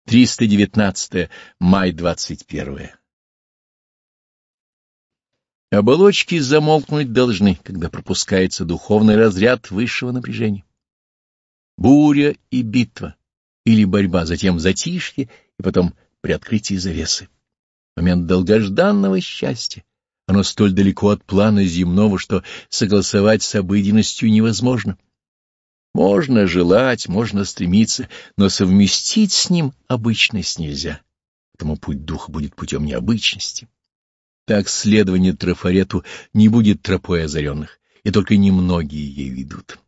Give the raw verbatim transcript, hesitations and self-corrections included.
триста девятнадцатое. Май двадцать первое. Оболочки замолкнуть должны, когда пропускается духовный разряд высшего напряжения. Буря и битва, или борьба, затем затишье и потом при открытии завесы. Момент долгожданного счастья. Оно столь далеко от плана земного, что согласовать с обыденностью невозможно. Можно желать, можно стремиться, но совместить с ним обычность нельзя. Потому путь духа будет путем необычности. Так следование трафарету не будет тропой озаренных, и только немногие ей ведут.